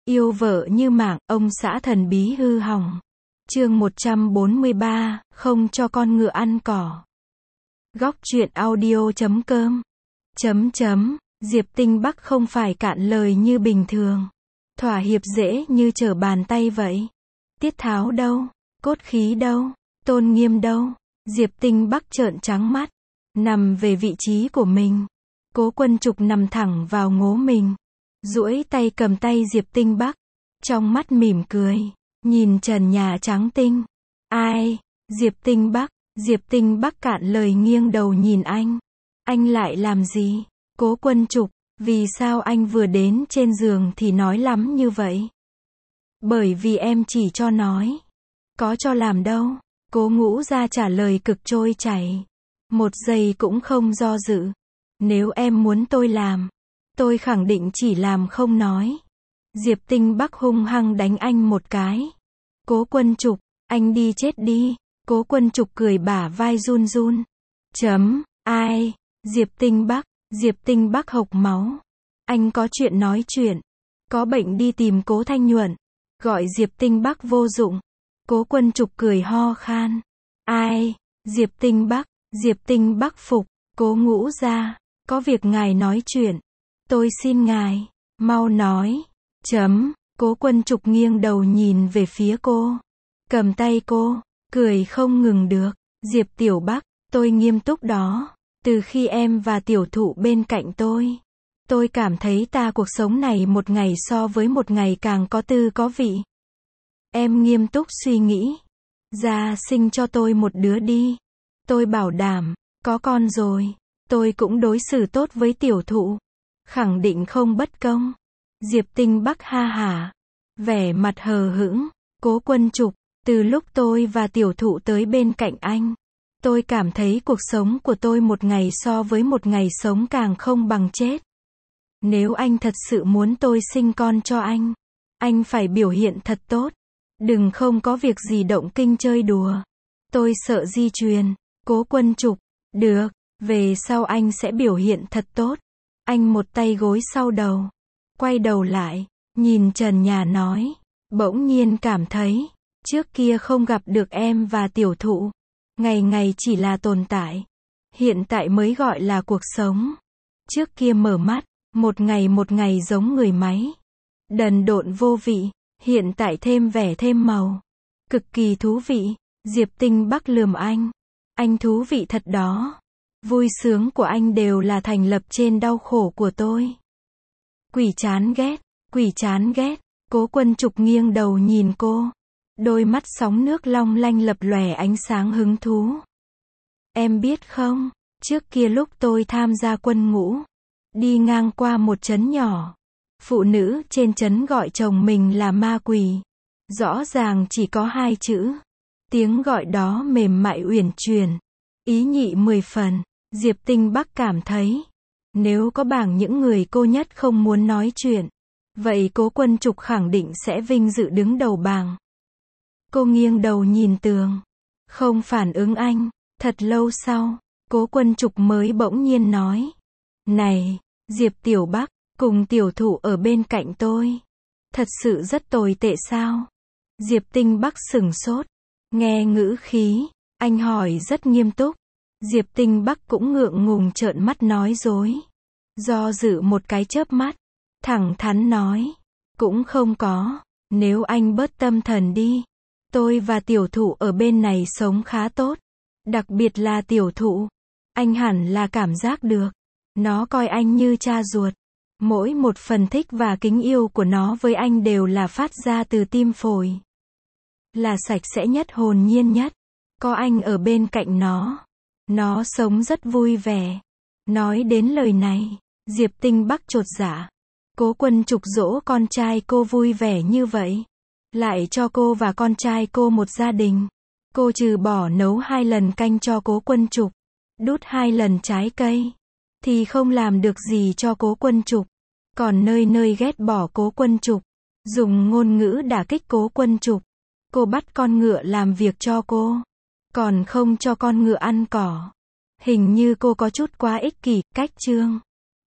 Yêu vợ như mạng, ông xã thần bí hư hỏng. Chương 143, không cho con ngựa ăn cỏ. Góc truyện audio.com. Diệp Tinh Bắc không phải cạn lời như bình thường. Thỏa hiệp dễ như trở bàn tay vậy. Tiết tháo đâu? Cốt khí đâu? Tôn nghiêm đâu? Diệp Tinh Bắc trợn trắng mắt. Nằm về vị trí của mình. Cố Quân Trục nằm thẳng vào ngố mình. Duỗi tay cầm tay Diệp Tinh Bắc. Trong mắt mỉm cười. Nhìn trần nhà trắng tinh. Ai? Diệp Tinh Bắc. Diệp Tinh Bắc cạn lời nghiêng đầu nhìn anh. Anh lại làm gì? Cố Quân Trục. Vì sao anh vừa đến trên giường thì nói lắm như vậy? Bởi vì em chỉ cho nói. Có cho làm đâu. Cố Ngũ Gia trả lời cực trôi chảy. Một giây cũng không do dự. Nếu em muốn tôi làm, tôi khẳng định chỉ làm không nói. Diệp Tinh Bắc hung hăng đánh anh một cái. Cố Quân Trục, anh đi chết đi. Cố Quân Trục cười bả vai run run. Ai? Diệp Tinh Bắc hộc máu. Anh có chuyện nói chuyện. Có bệnh đi tìm Cố Thanh Nhuận. Gọi Diệp Tinh Bắc vô dụng. Cố Quân Trục cười ho khan. Ai? Diệp Tinh Bắc phục. Cố Ngũ Gia, có việc ngài nói chuyện. Tôi xin ngài, mau nói. Cố Quân Trục nghiêng đầu nhìn về phía cô. Cầm tay cô, cười không ngừng được. Diệp Tiểu Bắc, tôi nghiêm túc đó. Từ khi em và Tiểu Thụ bên cạnh tôi cảm thấy cuộc sống này một ngày so với một ngày càng có tư có vị. Em nghiêm túc suy nghĩ. Ra sinh cho tôi một đứa đi. Tôi bảo đảm, có con rồi, tôi cũng đối xử tốt với Tiểu Thụ. Khẳng định không bất công. Diệp Tinh Bắc ha hả. Vẻ mặt hờ hững. Cố Quân Trục, từ lúc tôi và Tiểu Thụ tới bên cạnh anh, tôi cảm thấy cuộc sống của tôi một ngày so với một ngày sống càng không bằng chết. Nếu anh thật sự muốn tôi sinh con cho anh phải biểu hiện thật tốt. Đừng không có việc gì động kinh chơi đùa. Tôi sợ di truyền. Cố Quân Trục, được, về sau anh sẽ biểu hiện thật tốt. Anh một tay gối sau đầu. Quay đầu lại, nhìn trần nhà nói. Bỗng nhiên cảm thấy, trước kia không gặp được em và Tiểu Thụ. Ngày ngày chỉ là tồn tại. Hiện tại mới gọi là cuộc sống. Trước kia mở mắt, một ngày giống người máy. Đần độn vô vị, hiện tại thêm vẻ thêm màu. Cực kỳ thú vị. Diệp Tinh Bắc lườm anh. Anh thú vị thật đó. Vui sướng của anh đều là thành lập trên đau khổ của tôi. Quỷ chán ghét. Cố Quân Trục nghiêng đầu nhìn cô. Đôi mắt sóng nước long lanh lập lòe ánh sáng hứng thú. Em biết không, trước kia lúc tôi tham gia quân ngũ, đi ngang qua một trấn nhỏ, phụ nữ trên trấn gọi chồng mình là ma quỷ. Rõ ràng chỉ có 2 chữ. Tiếng gọi đó mềm mại uyển chuyển, ý nhị 10 phần. Diệp Tinh Bắc cảm thấy, nếu có bảng những người cô nhất không muốn nói chuyện, vậy Cố Quân Trục khẳng định sẽ vinh dự đứng đầu bảng. Cô nghiêng đầu nhìn tường, không phản ứng anh. Thật lâu sau, Cố Quân Trục mới bỗng nhiên nói. Này, Diệp Tiểu Bắc, cùng Tiểu Thụ ở bên cạnh tôi. Thật sự rất tồi tệ sao? Diệp Tinh Bắc sửng sốt. Nghe ngữ khí, anh hỏi rất nghiêm túc. Diệp Tinh Bắc cũng ngượng ngùng trợn mắt nói dối. Do dự một cái chớp mắt, thẳng thắn nói. Cũng không có, nếu anh bớt tâm thần đi. Tôi và Tiểu Thụ ở bên này sống khá tốt. Đặc biệt là Tiểu Thụ. Anh hẳn là cảm giác được. Nó coi anh như cha ruột. Mỗi một phần thích và kính yêu của nó với anh đều là phát ra từ tim phổi. Là sạch sẽ nhất, hồn nhiên nhất. Có anh ở bên cạnh nó sống rất vui vẻ. Nói đến lời này, Diệp Tinh Bắc chột dạ. Cố Quân Trục dỗ con trai cô vui vẻ như vậy, lại cho cô và con trai cô một gia đình. Cô trừ bỏ nấu 2 lần canh cho Cố Quân Trục, đút 2 lần trái cây, thì không làm được gì cho Cố Quân Trục. Còn nơi nơi ghét bỏ Cố Quân Trục, dùng ngôn ngữ đả kích Cố Quân Trục. Cô bắt con ngựa làm việc cho cô, còn không cho con ngựa ăn cỏ. Hình như cô có chút quá ích kỷ. Cách chương